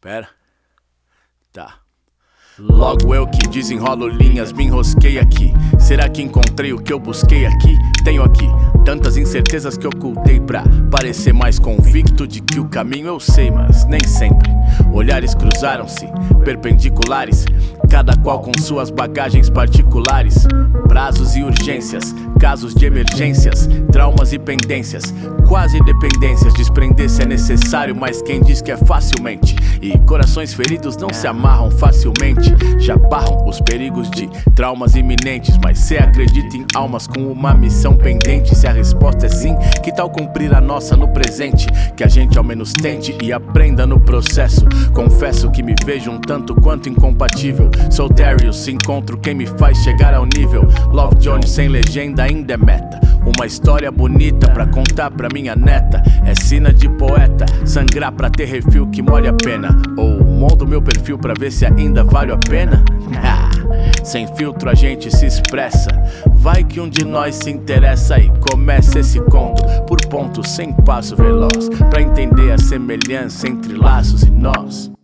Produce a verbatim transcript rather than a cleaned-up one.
Pera. Tá. Logo eu que desenrolo linhas, me enrosquei aqui. Será que encontrei o que eu busquei aqui? Tenho aqui tantas incertezas que ocultei pra parecer mais convicto de que o caminho eu sei, mas nem sempre. Olhares cruzaram-se, perpendiculares, cada qual com suas bagagens particulares. Prazos e urgências, casos de emergências, traumas e pendências, quase dependências. Desprender-se é necessário, mas quem diz que é facilmente? E corações feridos não se amarram facilmente. Já barram os perigos de traumas iminentes. Mas cê acredita em almas com uma missão pendente? Se a resposta é sim, que tal cumprir a nossa no presente? Que a gente ao menos tente e aprenda no processo. Confesso que me vejo um tanto quanto incompatível. Sou Darius, encontro quem me faz chegar ao nível. Love Jones sem legenda ainda é meta. Uma história bonita pra contar pra minha neta. É sina de poeta, sangrar pra ter refil que molhe a pena. Ou moldo meu perfil pra ver se ainda vale a pena. Sem filtro a gente se expressa. Vai que um de nós se interessa e começa esse conto por pontos sem passo veloz, pra entender a semelhança entre laços e nós.